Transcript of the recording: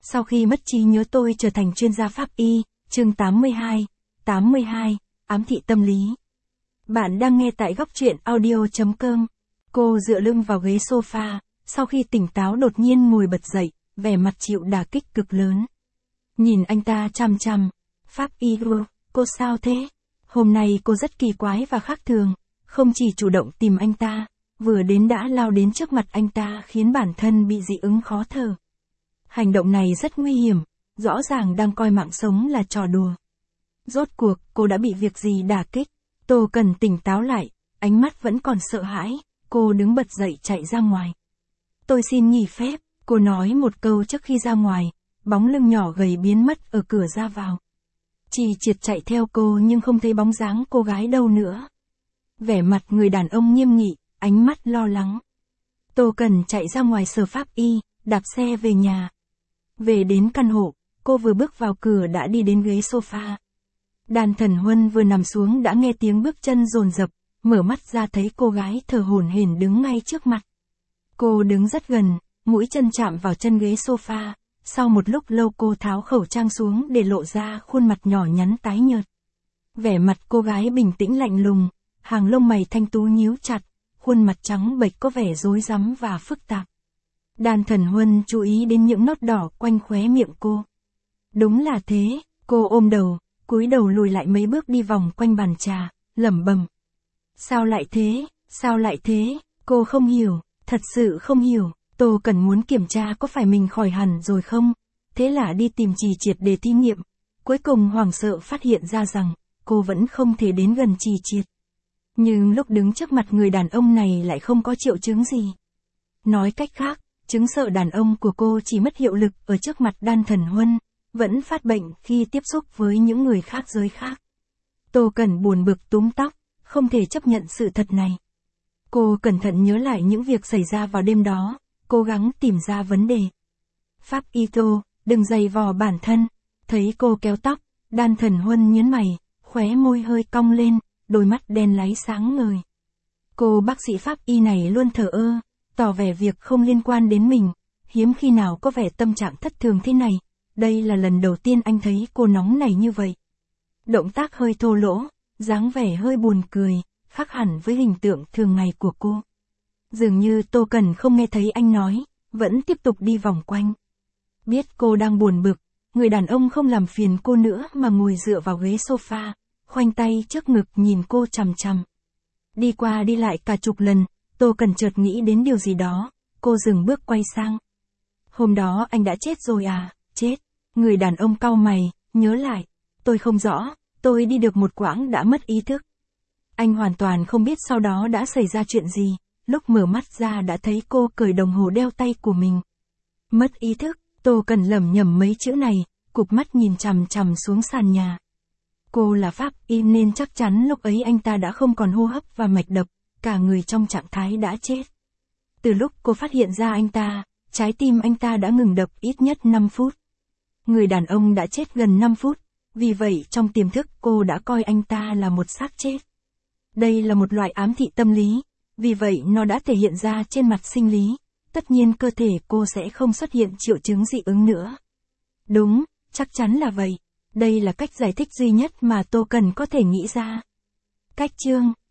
Sau khi mất trí nhớ tôi trở thành chuyên gia pháp y, chương 82, ám thị tâm lý. Bạn đang nghe tại góc truyện audio.com. Cô dựa lưng vào ghế sofa, sau khi tỉnh táo đột nhiên ngồi bật dậy, vẻ mặt chịu đả kích cực lớn. Nhìn anh ta chằm chằm. Pháp y cô sao thế? Hôm nay cô rất kỳ quái và khác thường, không chỉ chủ động tìm anh ta, vừa đến đã lao đến trước mặt anh ta khiến bản thân bị dị ứng khó thở. Hành động này rất nguy hiểm, rõ ràng đang coi mạng sống là trò đùa. Rốt cuộc, cô đã bị việc gì đả kích? Tô Cần tỉnh táo lại, ánh mắt vẫn còn sợ hãi, cô đứng bật dậy chạy ra ngoài. Tôi xin nghỉ phép, cô nói một câu trước khi ra ngoài, bóng lưng nhỏ gầy biến mất ở cửa ra vào. Trì Triệt chạy theo cô nhưng không thấy bóng dáng cô gái đâu nữa. Vẻ mặt người đàn ông nghiêm nghị, ánh mắt lo lắng. Tô Cần chạy ra ngoài sở pháp y, đạp xe về nhà. Về đến căn hộ, cô vừa bước vào cửa đã đi đến ghế sofa. Đan Thần Huân vừa nằm xuống đã nghe tiếng bước chân dồn dập, mở mắt ra thấy cô gái thở hổn hển đứng ngay trước mặt. Cô đứng rất gần, mũi chân chạm vào chân ghế sofa, sau một lúc lâu cô tháo khẩu trang xuống để lộ ra khuôn mặt nhỏ nhắn tái nhợt. Vẻ mặt cô gái bình tĩnh lạnh lùng, hàng lông mày thanh tú nhíu chặt, khuôn mặt trắng bệch có vẻ rối rắm và phức tạp. Đan Thần Huân chú ý đến những nốt đỏ quanh khóe miệng cô. Đúng là thế, cô ôm đầu, cúi đầu lùi lại mấy bước đi vòng quanh bàn trà, lẩm bẩm. Sao lại thế, sao lại thế, cô không hiểu, thật sự không hiểu. Tô Cần muốn kiểm tra có phải mình khỏi hẳn rồi không, thế là đi tìm Trì Triệt để thí nghiệm. Cuối cùng hoảng sợ phát hiện ra rằng, cô vẫn không thể đến gần Trì Triệt. Nhưng lúc đứng trước mặt người đàn ông này lại không có triệu chứng gì. Nói cách khác, chứng sợ đàn ông của cô chỉ mất hiệu lực ở trước mặt Đan Thần Huân, vẫn phát bệnh khi tiếp xúc với những người khác giới khác. Tô Cần buồn bực túm tóc, không thể chấp nhận sự thật này. Cô cẩn thận nhớ lại những việc xảy ra vào đêm đó, cố gắng tìm ra vấn đề. Pháp y Tô, đừng giày vò bản thân. Thấy cô kéo tóc, Đan Thần Huân nhướng mày, khóe môi hơi cong lên, đôi mắt đen láy sáng ngời. Cô bác sĩ pháp y này luôn thờ ơ, tỏ vẻ việc không liên quan đến mình, hiếm khi nào có vẻ tâm trạng thất thường thế này. Đây là lần đầu tiên anh thấy cô nóng nảy như vậy. Động tác hơi thô lỗ, dáng vẻ hơi buồn cười, khác hẳn với hình tượng thường ngày của cô. Dường như Tô Cần không nghe thấy anh nói, vẫn tiếp tục đi vòng quanh. Biết cô đang buồn bực, người đàn ông không làm phiền cô nữa mà ngồi dựa vào ghế sofa, khoanh tay trước ngực nhìn cô chằm chằm. Đi qua đi lại cả chục lần, Tô Cần chợt nghĩ đến điều gì đó, cô dừng bước quay sang. Hôm đó anh đã chết rồi à? Chết. Người đàn ông cau mày, nhớ lại. Tôi không rõ, tôi đi được một quãng đã mất ý thức. Anh hoàn toàn không biết sau đó đã xảy ra chuyện gì, lúc mở mắt ra đã thấy cô cởi đồng hồ đeo tay của mình. Mất ý thức, Tô Cần lẩm nhẩm mấy chữ này, cụp mắt nhìn chằm chằm xuống sàn nhà. Cô là pháp y nên chắc chắn lúc ấy anh ta đã không còn hô hấp và mạch đập, cả người trong trạng thái đã chết. Từ lúc cô phát hiện ra anh ta, trái tim anh ta đã ngừng đập ít nhất 5 phút. Người đàn ông đã chết gần 5 phút, vì vậy trong tiềm thức cô đã coi anh ta là một xác chết. Đây là một loại ám thị tâm lý, vì vậy nó đã thể hiện ra trên mặt sinh lý, tất nhiên cơ thể cô sẽ không xuất hiện triệu chứng dị ứng nữa. Đúng, chắc chắn là vậy. Đây là cách giải thích duy nhất mà Tô Cần có thể nghĩ ra. Cách chương